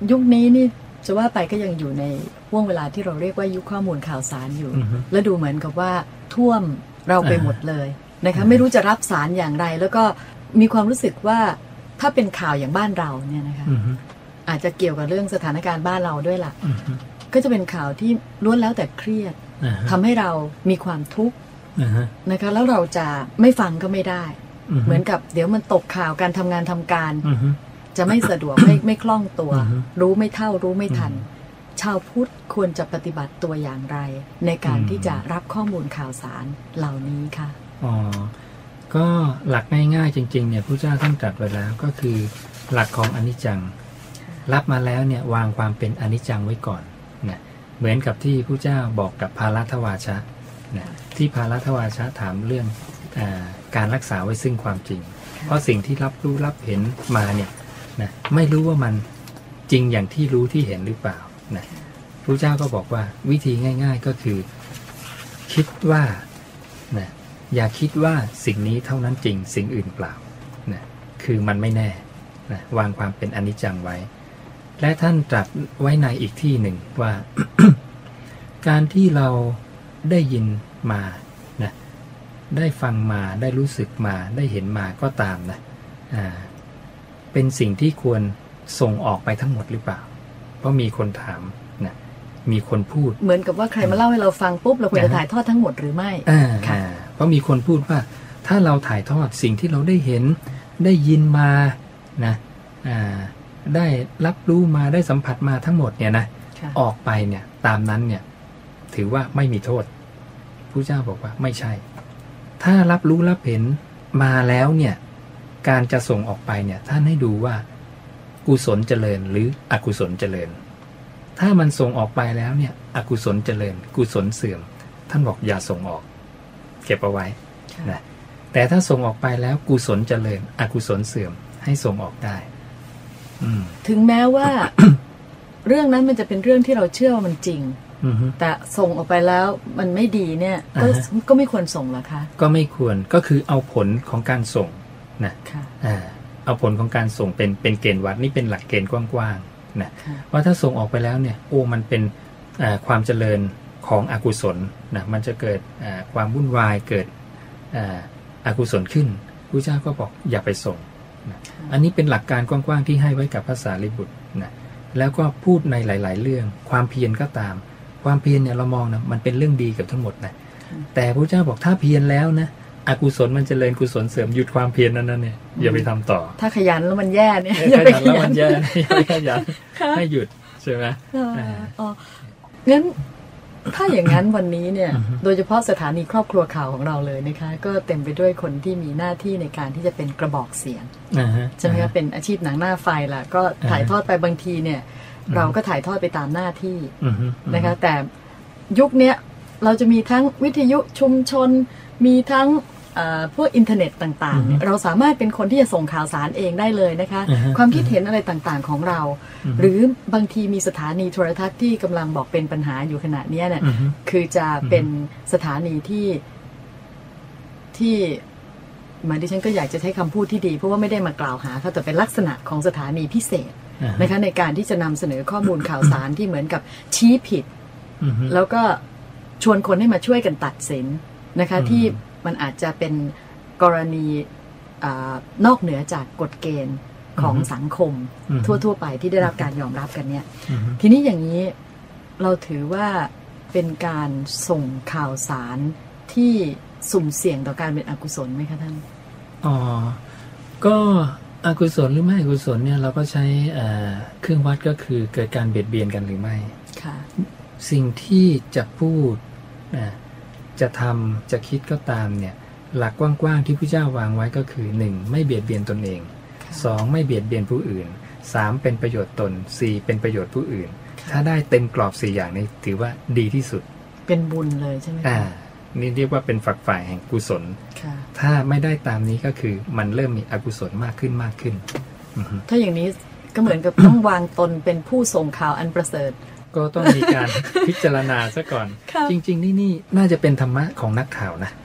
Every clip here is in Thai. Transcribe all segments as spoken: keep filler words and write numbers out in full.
ยุคนี้นี่จะว่าไปก็ยังอยู่ในห่วงเวลาที่เราเรียกว่ายุคข้อมูลข่าวสารอยู่ uh-huh. และดูเหมือนกับว่าท่วมเราไปหมดเลยนะคะ uh-huh. ไม่รู้จะรับสารอย่างไรแล้วก็มีความรู้สึกว่าถ้าเป็นข่าวอย่างบ้านเราเนี่ยนะคะ uh-huh. อาจจะเกี่ยวกับเรื่องสถานการณ์บ้านเราด้วยล่ะ uh-huh. ก็จะเป็นข่าวที่ล้วนแล้วแต่เครียด uh-huh. ทำให้เรามีความทุกข์ uh-huh. นะคะแล้วเราจะไม่ฟังก็ไม่ได้ uh-huh. เหมือนกับเดี๋ยวมันตกข่าวการทำงานทำการ uh-huh. จะไม่สะดวก ไม่ไม่คล่องตัว uh-huh. รู้ไม่เท่ารู้ไม่ทัน uh-huh. ชาวพุทธควรจะปฏิบัติตัวอย่างไรในการ uh-huh. ที่จะรับข้อมูลข่าวสารเหล่านี้ค่ะอ๋อก็หลักง่ายๆจริงๆเนี่ยพระเจ้าท่านตรัสไว้แล้วก็คือหลักของอนิจจังรับมาแล้วเนี่ยวางความเป็นอนิจจังไว้ก่อนนะเหมือนกับที่พระเจ้าบอกกับภารัตวาชะนะที่ภารัตวาชะถามเรื่องอาการรักษาไว้ซึ่งความจริงเพราะสิ่งที่รับรู้รับเห็นมาเนี่ยนะไม่รู้ว่ามันจริงอย่างที่รู้ที่เห็นหรือเปล่านะพระเจ้าก็บอกว่าวิธีง่ายๆก็คือคิดว่านะอย่าคิดว่าสิ่งนี้เท่านั้นจริงสิ่งอื่นเปล่านะคือมันไม่แน่นะวางความเป็นอนิจจังไว้และท่านตรัสไว้ในอีกที่หนึ่งว่า การที่เราได้ยินมานะได้ฟังมาได้รู้สึกมาได้เห็นมาก็ตามนะอ่าเป็นสิ่งที่ควรส่งออกไปทั้งหมดหรือเปล่าเพราะมีคนถามนะมีคนพูดเหมือนกับว่าใครมาเล่าให้เราฟังปุ๊บเราควรจะถ่ายทอดทั้งหมดหรือไม่อ่าค่ะเพราะมีคนพูดว่าถ้าเราถ่ายทอดสิ่งที่เราได้เห็นได้ยินมานะอ่าได้รับรู้มาได้สัมผัสมาทั้งหมดเนี่ยนะออกไปเนี่ยตามนั้นเนี่ยถือว่าไม่มีโทษพระเจ้าบอกว่าไม่ใช่ถ้ารับรู้รับเห็นมาแล้วเนี่ยการจะส่งออกไปเนี่ยท่านให้ดูว่ากุศลเจริญหรืออกุศลเจริญถ้ามันส่งออกไปแล้วเนี่ยอกุศลเจริญกุศลเสื่อมท่านบอกอย่าส่งออกเก็บเอาไว้นะแต่ถ้าส่งออกไปแล้วกุศลเจริญอกุศลเสื่อมให้ส่งออกได้ถึงแม้ว่า เรื่องนั้นมันจะเป็นเรื่องที่เราเชื่อว่ามันจริงแต่ส่งออกไปแล้วมันไม่ดีเนี่ยก็ก็ไม่ควรส่งหรอคะก็ไม่ควรก็คือเอาผลของการส่งนะเอาผลของการส่งเป็นเป็นเกณฑ์วัดนี่เป็นหลักเกณฑ์กว้างๆนะว่าถ้าส่งออกไปแล้วเนี่ยโอ้มันเป็นความเจริญของอกุศลนะมันจะเกิดความวุ่นวายเกิดอกุศลขึ้นพระเจ้าก็บอกอย่าไปส่งนะอันนี้เป็นหลักการกว้างๆที่ให้ไว้กับพระสารีบุตรนะแล้วก็พูดในหลายๆเรื่องความเพียรก็ตามความเพียรเนี่ยเรามองนะมันเป็นเรื่องดีกับทั้งหมดนะแต่พระเจ้าบอกถ้าเพียรแล้วนะอกุศลมันเจริญกุศลเสริมหยุดความเพียรนั้นนั่นเนี่ยอย่าไปทำต่อถ้าขยันแล้วมันแย่เนี่ยอย่าไปขยันแล้วมันแย่อย่าไปขยันให้หยุดใช่ไหมอ๋องั้นถ้าอย่างนั้นวันนี้เนี่ยโดยเฉพาะสถานีครอบครัวข่าวของเราเลยนะคะก็เต็มไปด้วยคนที่มีหน้าที่ในการที่จะเป็นกระบอกเสียงใช่ไหมคะเป็นอาชีพหนังหน้าไฟล่ะก็ถ่ายทอดไปบางทีเนี่ยเราก็ถ่ายทอดไปตามหน้าที่นะคะแต่ยุคนี้เราจะมีทั้งวิทยุชุมชนมีทั้งพวกอินเทอร์เน็ตต่างๆเราสามารถเป็นคนที่จะส่งข่าวสารเองได้เลยนะคะความคิดเห็นอะไรต่างๆของเราหรือบางทีมีสถานีโทรทัศน์ที่กำลังบอกเป็นปัญหาอยู่ขณะนี้เนี่ยคือจะเป็นสถานีที่ที่มาดิฉันก็อยากจะใช้คำพูดที่ดีเพราะว่าไม่ได้มากล่าวหาเขาแต่เป็นลักษณะของสถานีพิเศษนะคะในการที่จะนำเสนอข้อมูลข่าวสารที่เหมือนกับชี้ผิดแล้วก็ชวนคนให้มาช่วยกันตัดสินนะคะที่มันอาจจะเป็นกรณีนอกเหนือจากกฎเกณฑ์ของสังคมทั่วๆไปที่ได้รับการยอมรับกันเนี่ยทีนี้อย่างนี้เราถือว่าเป็นการส่งข่าวสารที่สุ่มเสี่ยงต่อการเป็นอกุศลไหมคะท่านอ๋อก็อกุศลหรือไม่อกุศลเนี่ยเราก็ใช้เครื่องวัดก็คือเกิดการเบียดเบียนกันหรือไม่ค่ะสิ่งที่จะพูดนะจะทำจะคิดก็ตามเนี่ยหลักกว้างๆที่พระเจ้าวางไว้ก็คือหนึ่งไม่เบียดเบียนตนเองสองไม่เบียดเบียนผู้อื่นสามเป็นประโยชน์ตนสี่เป็นประโยชน์ผู้อื่นถ้าได้เต็มกรอบสี่อย่างนี้ถือว่าดีที่สุดเป็นบุญเลยใช่ไหมอ่านี่เรียกว่าเป็นฝักฝ่ายแห่งกุศลถ้าไม่ได้ตามนี้ก็คือมันเริ่มมีอกุศลมากขึ้นมากขึ้นถ้าอย่างนี้ก็เหมือนกับต้องวางตนเป็นผู้ส่งข่าวอันประเสริฐก็ต้องมีการพิจารณาซะก่อนจริงๆนี่นี่น่าจะเป็นธรรมะของนักข่าวนะ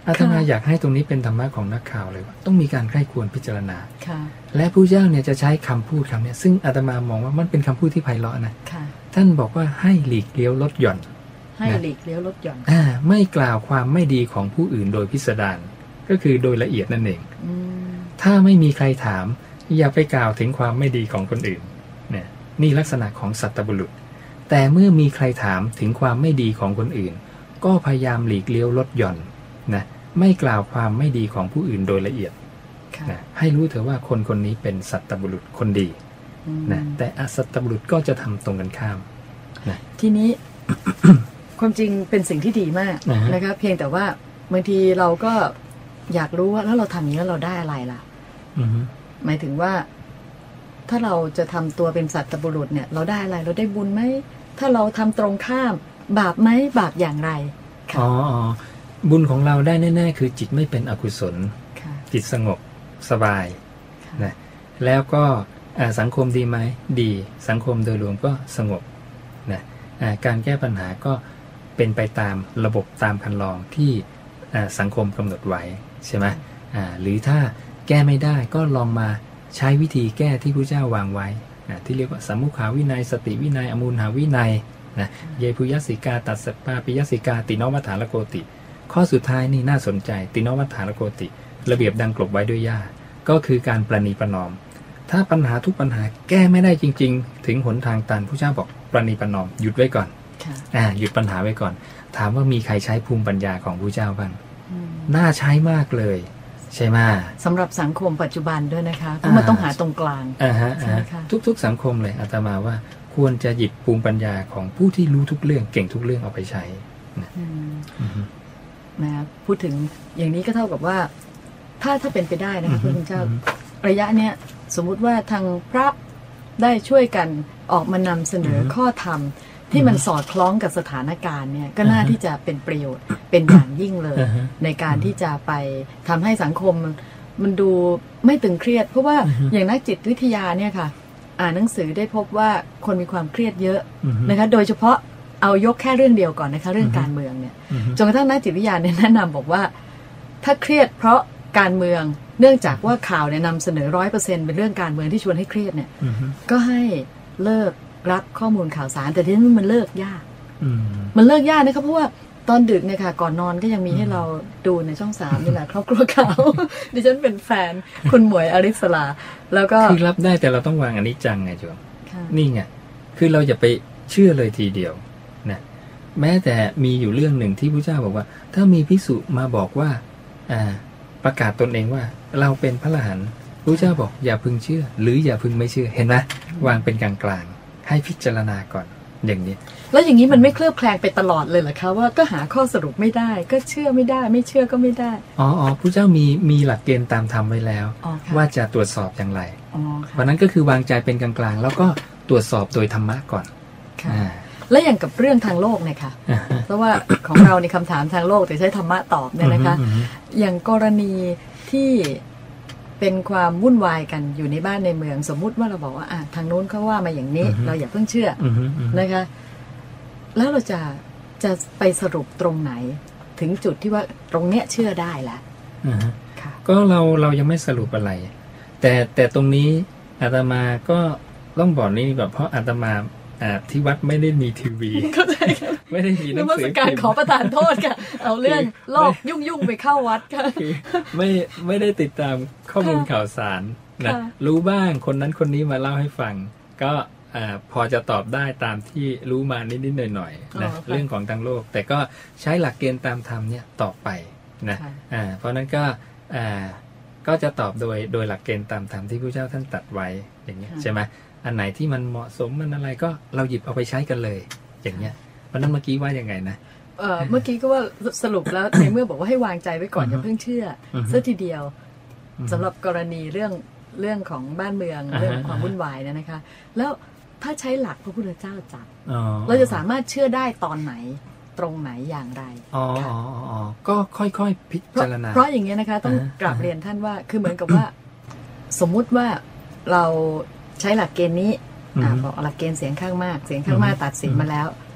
อาตมาอยากให้ตรงนี้เป็นธรรมะของนักข่าวเลยว่าต้องมีการใคร่ควรพิจารณาและผู้เจ้าเนี่ยจะใช้คำพูดคำนี้ซึ่งอาตมามองว่ามันเป็นคำพูดที่ไพเราะนะท่านบอกว่าให้หลีกเลี้ยวลดหย่อนให้หลีกเลี้ยวลดหย่อนอ่าไม่กล่าวความไม่ดีของผู้อื่นโดยพิสดารก็คือโดยละเอียดนั่นเองถ้าไม่มีใครถามอย่าไปกล่าวถึงความไม่ดีของคนอื่นเนี่ยนี่ลักษณะของสัตบุรุษแต่เมื่อมีใครถามถึงความไม่ดีของคนอื่นก็พยายามหลีกเลี้ยวลดหย่อนนะไม่กล่าวความไม่ดีของผู้อื่นโดยละเอียดนะให้รู้เถอะว่าคนคนนี้เป็นสัตบุรุษคนดีนะแต่อสัตบุรุษก็จะทำตรงกันข้ามนะทีนี้ ความจริงเป็นสิ่งที่ดีมากนะคะเพียงแต่ว่าบางทีเราก็อยากรู้ว่าแล้วเราทำอย่างนี้แล้วเราได้อะไรล่ะหมายถึงว่าถ้าเราจะทำตัวเป็นสัตบุรุษเนี่ยเราได้อะไรเราได้บุญไหมถ้าเราทำตรงข้ามบาปไหมบาปอย่างไรอ๋อบุญของเราได้แน่ๆคือจิตไม่เป็นอกุศลจิตสงบสบายนะแล้วก็สังคมดีไหมดีสังคมโดยรวมก็สงบนะการแก้ปัญหาก็เป็นไปตามระบบตามคันลองที่สังคมกำหนดไว้ใช่ไหมหรือถ้าแก้ไม่ได้ก็ลองมาใช้วิธีแก้ที่พระเจ้าวางไว้นะที่เรียกว่าสัมมุขาวินัยสติวินัยอมูลหาวินัยนะเยปุยสิกาตัสสปาปิยสิกาตินวัฏฐานโกติข้อสุดท้ายนี่น่าสนใจตินวัฏฐานโกติระเบียบดังกลบไว้ด้วยหญ้าก็คือการประนีประนอมถ้าปัญหาทุกปัญหาแก้ไม่ได้จริงๆถึงหนทางตันพระเจ้าบอกประนีประนอมหยุดไว้ก่อนอ่าหยุดปัญหาไว้ก่อนถามว่ามีใครใช้ภูมิปัญญาของพระเจ้าบ้างน่าใช้มากเลยใช่ไหมสำหรับสังคมปัจจุบันด้วยนะคะเพราะมันต้องหาตรงกลางอ่าฮะทุกๆสังคมเลยอาตมาว่าควรจะหยิบภูมิปัญญาของผู้ที่รู้ทุกเรื่องเก่งทุกเรื่องเอาไปใช้นะนะพูดถึงอย่างนี้ก็เท่ากับว่าถ้าถ้าเป็นไปได้นะคะพระคุณเจ้าระยะเนี้ยสมมุติว่าทางพระได้ช่วยกันออกมานำเสนอข้อธรรมที่มันสอดคล้องกับสถานการณ์เนี่ยก็น่าที่จะเป็นประโยชน์เป็นอย่างยิ่งเลยในการที่จะไปทำให้สังคมมันดูไม่ตึงเครียดเพราะว่าอย่างนักจิตวิทยาเนี่ยค่ะอ่านหนังสือได้พบว่าคนมีความเครียดเยอะนะคะโดยเฉพาะเอายกแค่เรื่องเดียวก่อนนะคะเรื่องการเมืองเนี่ยจนกระทั่งนักจิตวิทยาเนี่ยแนะนำบอกว่าถ้าเครียดเพราะการเมืองเนื่องจากว่าข่าวเนี่ยนำเสนอร้อยเปอร์เซ็นต์เป็นเรื่องการเมืองที่ชวนให้เครียดเนี่ยก็ให้เลิกรับข้อมูลข่าวสารแต่ที่นี่มันเลิกยากมันเลิกยากนะครับเพราะว่าตอนดึกเนี่ยค่ะก่อนนอนก็ยังมีให้เราดูในช่องสามนี่แหละครอบครัวข่าวดิฉันเป็นแฟนคุณหมวยอริสลาแล้วก็คือรับได้แต่เราต้องวางอนิจจังไงจ๊ะนี่ไงคือเราอย่าไปเชื่อเลยทีเดียวนะแม้แต่มีอยู่เรื่องหนึ่งที่พระเจ้าบอกว่าถ้ามีภิกษุมาบอกว่าอ่าประกาศตนเองว่าเราเป็นพระอรหันต์พระเจ้าบอกอย่าพึงเชื่อหรืออย่าพึงไม่เชื่อเห็นไหมวางเป็นกลางๆให้พิจารณาก่อนอย่างนี้แล้วอย่างนี้มันไม่เคลือบแคลงไปตลอดเลยเหรอคะว่าก็หาข้อสรุปไม่ได้ก็เชื่อไม่ได้ไม่เชื่อก็ไม่ได้อ๋ออ๋อพระเจ้ามีมีหลักเกณฑ์ตามธรรมไว้แล้วว่าจะตรวจสอบอย่างไรเพราะนั้นก็คือวางใจเป็นกลางๆแล้วก็ตรวจสอบโดยธรรมะก่อนและอย่างกับเรื่องทางโลกเนี่ยค่ะเพราะว่าของเราในคำถามทางโลกแต่ใช้ธรรมะตอบเนี่ยนะคะอย่างกรณีที่เป็นความวุ่นวายกันอยู่ในบ้านในเมืองสมมุติว่าเราบอกว่าอ่ะทางโน้นเขาว่ามาอย่างนี้เราอย่าเพิ่งเชื่อนะคะแล้วเราจะจะไปสรุปตรงไหนถึงจุดที่ว่าตรงเนี้ยเชื่อได้ละก็เราเรายังไม่สรุปอะไรแต่แต่ตรงนี้อาตมาก็ต้องบอกนี่แบบเพราะอาตมาที่วัดไม่ได้มีทีวีไม่ได้มีหนังสือการขอประทานโทษค่ะเอาเรื่องโลกยุ่งยุ่งไปเข้าวัดค่ะไม่ไม่ได้ติดตามข้อมูลข่าวสารนะรู้บ้างคนนั้นคนนี้มาเล่าให้ฟังก็พอจะตอบได้ตามที่รู้มานิดๆหน่อยๆนะเรื่องของทางโลกแต่ก็ใช้หลักเกณฑ์ตามธรรมเนี่ยตอบไปนะเพราะนั้นก็ก็จะตอบโดยโดยหลักเกณฑ์ตามธรรมที่พระเจ้าท่านตรัสไว้อย่างนี้ใช่ไหมอันไหนที่มันเหมาะสมมันอะไรก็เราหยิบเอาไปใช้กันเลยอย่างเงี้ยเพราะนั้นเมื่อกี้ว่ายังไงนะเอ่อเมื่อกี้ก็ว่าสรุปแล้วในเมื่อบอกว่าให้วางใจไว้ก่อนอย่าเพิ่งเชื่อซะทีเดียวสำหรับกรณีเรื่องเรื่องของบ้านเมืองเรื่องความวุ่นวายเนี่ยนะคะแล้วถ้าใช้หลักพระพุทธเจ้าจับเราจะสามารถเชื่อได้ตอนไหนตรงไหนอย่างไรอ๋ออ๋อก็ค่อยๆพิจารณาเพราะอย่างเงี้ยนะคะต้องกราบเรียนท่านว่าคือเหมือนกับว่าสมมุติว่าเราใช้หลักเกณฑ์นี้อ่าบอกหลักเกณฑ์เสียงข้างมากเสียงข้างมากตัดสินมาแล้ว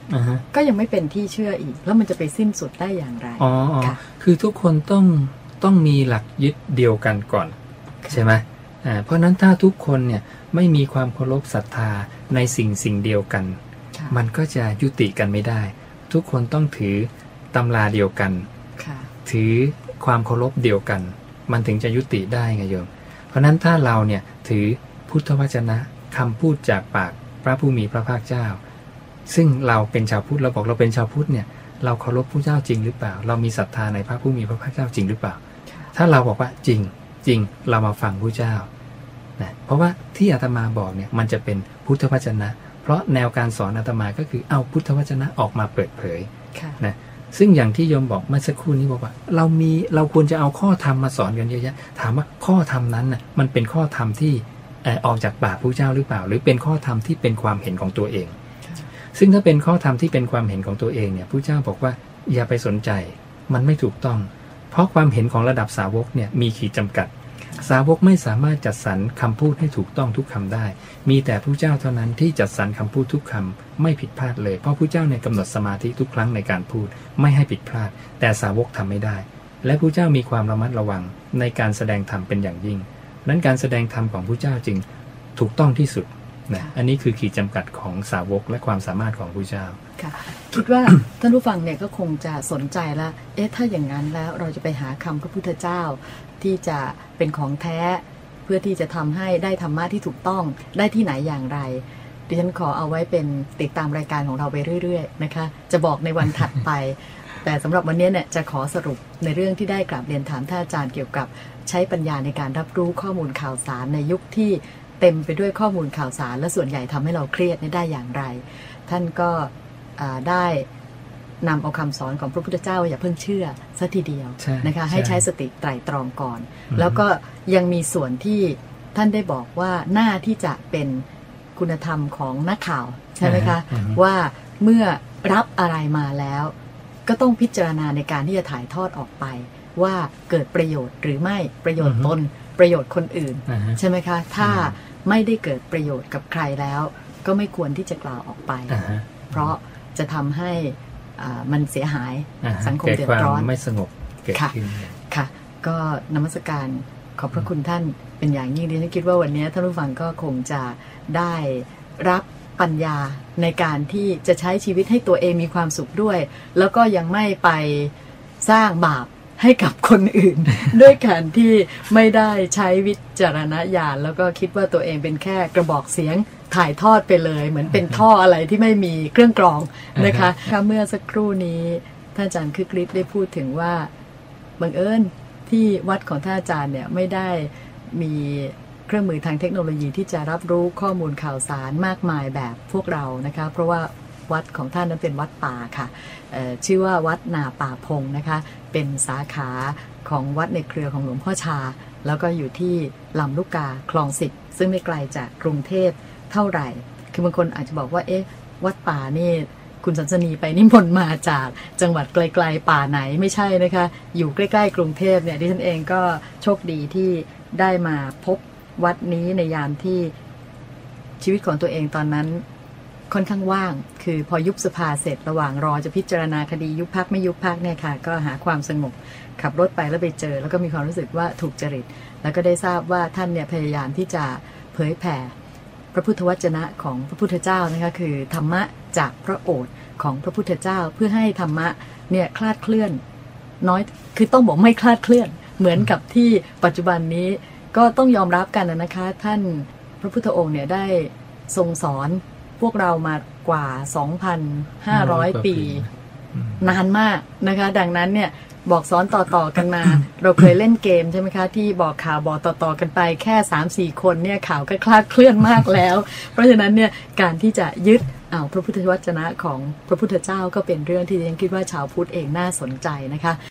uh-huh. ก็ยังไม่เป็นที่เชื่ออีกแล้วมันจะไปสิ้นสุดได้อย่างไรอ๋อคือทุกคนต้องต้องมีหลักยึดเดียวกันก่อนใช่ไหมอ่าเพราะนั้นถ้าทุกคนเนี่ยไม่มีความเคารพศรัทธาในสิ่งสิ่งเดียวกันมันก็จะยุติกันไม่ได้ทุกคนต้องถือตำราเดียวกันถือความเคารพเดียวกันมันถึงจะยุติได้ไงโยมเพราะนั้นถ้าเราเนี่ยถือพุทธวจนะคำพูดจากปากพระผู้มีพระภาคเจ้าซึ่งเราเป็นชาวพุทธเราบอกเราเป็นชาวพุทธเนี่ยเราเคารพพระเจ้าจริงหรือเปล่าเรามีศรัทธาในพระผู้มีพระภาคเจ้าจริงหรือเปล่าถ้าเราบอกว่าจริงจริงเรามาฟังพระเจ้านะเพราะว่าที่อาตมาบอกเนี่ยมันจะเป็นพุทธวจนะเพราะแนวการสอนอาตมาก็คือเอาพุทธวจนะออกมาเปิดเผยนะซึ่งอย่างที่โยมบอกเมื่อสักครู่นี้บอกว่าเรามีเราควรจะเอาข้อธรรมมาสอนกันเยอะแยะถามว่าข้อธรรมนั้นน่ะมันเป็นข้อธรรมที่ออกจากปากพระเจ้าหรือเปล่าหรือเป็นข้อธรรมที่เป็นความเห็นของตัวเองซึ่งถ้าเป็นข้อธรรมที่เป็นความเห็นของตัวเองเนี่ยพระเจ้าบอกว่าอย่าไปสนใจมันไม่ถูกต้องเพราะความเห็นของระดับสาวกเนี่ยมีขีดจำกัดสาวกไม่สามารถจัดสรรคำพูดให้ถูกต้องทุกคำได้มีแต่พระเจ้าเท่านั้นที่จัดสรรคำพูดทุกคำไม่ผิดพลาดเลยเพราะพระเจ้าเนี่ยกำหนดสมาธิทุกครั้งในการพูดไม่ให้ผิดพลาดแต่สาวกทำไม่ได้และพระเจ้ามีความระมัดระวังในการแสดงธรรมเป็นอย่างยิ่งนั้นการแสดงธรรมของพระเจ้าจึงถูกต้องที่สุดนะอันนี้คือขีดจำกัดของสาวกและความสามารถของพระเจ้าค่ะคิดว่าท่านผู้ฟังเนี่ยก็คงจะสนใจแล้วเอ๊ะถ้าอย่างนั้นแล้วเราจะไปหาคำพระพุทธเจ้าที่จะเป็นของแท้เพื่อที่จะทำให้ได้ธรรมะที่ถูกต้องได้ที่ไหนอย่างไรดิฉันขอเอาไว้เป็นติดตามรายการของเราไปเรื่อยๆนะคะจะบอกในวันถัดไป แต่สำหรับวันนี้เนี่ยจะขอสรุปในเรื่องที่ได้กราบเรียนถามท่านอาจารย์เกี่ยวกับใช้ปัญญาในการรับรู้ข้อมูลข่าวสารในยุคที่เต็มไปด้วยข้อมูลข่าวสารและส่วนใหญ่ทำให้เราเครียดได้อย่างไรท่านก็ได้นำเอาคำสอนของพระพุทธเจ้าอย่าเพิ่งเชื่อซะทีเดียวนะคะให้ใช้สติไตร่ตรองก่อนแล้วก็ยังมีส่วนที่ท่านได้บอกว่าหน้าที่จะเป็นคุณธรรมของนักข่าวใช่ไหมคะว่าเมื่อรับอะไรมาแล้วก็ต้องพิจารณาในการที่จะถ่ายทอดออกไปว่าเกิดประโยชน์หรือไม่ประโยชน์ตนประโยชน์คนอื่นใช่ไหมคะถ้าไม่ได้เกิดประโยชน์กับใครแล้วก็ไม่ควรที่จะกล่าวออกไปเพราะจะทำให้มันเสียหายสังคมเดือดร้อนไม่สงบเกิดขึ้นค่ะก็นมัสการขอบพระคุณท่านเป็นอย่างยิ่งดิฉันคิดว่าวันนี้ท่านผู้ฟังก็คงจะได้รับปัญญาในการที่จะใช้ชีวิตให้ตัวเองมีความสุขด้วยแล้วก็ยังไม่ไปสร้างบาปให้กับคนอื่น ด้วยการที่ไม่ได้ใช้วิจารณญาณแล้วก็คิดว่าตัวเองเป็นแค่กระบอกเสียงถ่ายทอดไปเลยเหมือนเป็นท่ออะไรที่ไม่มีเครื่องกรองนะคะเมื่อสักครู่นี้ท่านอาจารย์คึกฤทธิ์ได้พูดถึงว่าบังเอิญที่วัดของท่านอาจารย์เนี่ยไม่ได้มีเครื่องมือทางเทคโนโลยีที่จะรับรู้ข้อมูลข่าวสารมากมายแบบพวกเรานะคะเพราะว่าวัดของท่านนั้นเป็นวัดป่าค่ะชื่อว่าวัดนาป่าพงนะคะเป็นสาขาของวัดในเครือของหลวงพ่อชาแล้วก็อยู่ที่ลำลูกกาคลองสิบซึ่งไม่ไกลจากกรุงเทพเท่าไหร่คือบางคนอาจจะบอกว่าเอ๊ะวัดป่านี่คุณสันสนีไปนิมนต์มาจากจังหวัดไกลๆป่าไหนไม่ใช่นะคะอยู่ใกล้ๆกรุงเทพเนี่ยดิฉันเองก็โชคดีที่ได้มาพบวัดนี้ในยามที่ชีวิตของตัวเองตอนนั้นค่อนข้างว่างคือพอยุบสภาเสร็จระหว่างรอจะพิจารณาคดียุบพักไม่ยุบพักเนี่ยค่ะก็หาความสงบขับรถไปแล้วไปเจอแล้วก็มีความรู้สึกว่าถูกจริตแล้วก็ได้ทราบว่าท่านเนี่ยพยายามที่จะเผยแผ่พระพุทธวจนะของพระพุทธเจ้านะคะคือธรรมะจากพระโอษฐ์ของพระพุทธเจ้าเพื่อให้ธรรมะเนี่ยคลาดเคลื่อนน้อยคือต้องบอกไม่คลาดเคลื่อนเหมือนกับที่ปัจจุบันนี้ก็ต้องยอมรับกันนะคะท่านพระพุทธองค์เนี่ยได้ทรงสอนพวกเรามากว่า สองพันห้าร้อย ปีนานมากนะคะดังนั้นเนี่ยบอกสอนต่อๆกันมา เราเคยเล่นเกมใช่ไหมคะที่บอกข่าวบอกต่อๆกันไปแค่ สามสี่ คนเนี่ยข่าวก็คลาดเคลื่อนมากแล้วเพราะฉะนั้นเนี่ยการที่จะยึดเอาพระพุทธวจนะของพระพุทธเจ้าก็เป็นเรื่องที่ยังคิดว่าชาวพุทธเองน่าสนใจนะคะ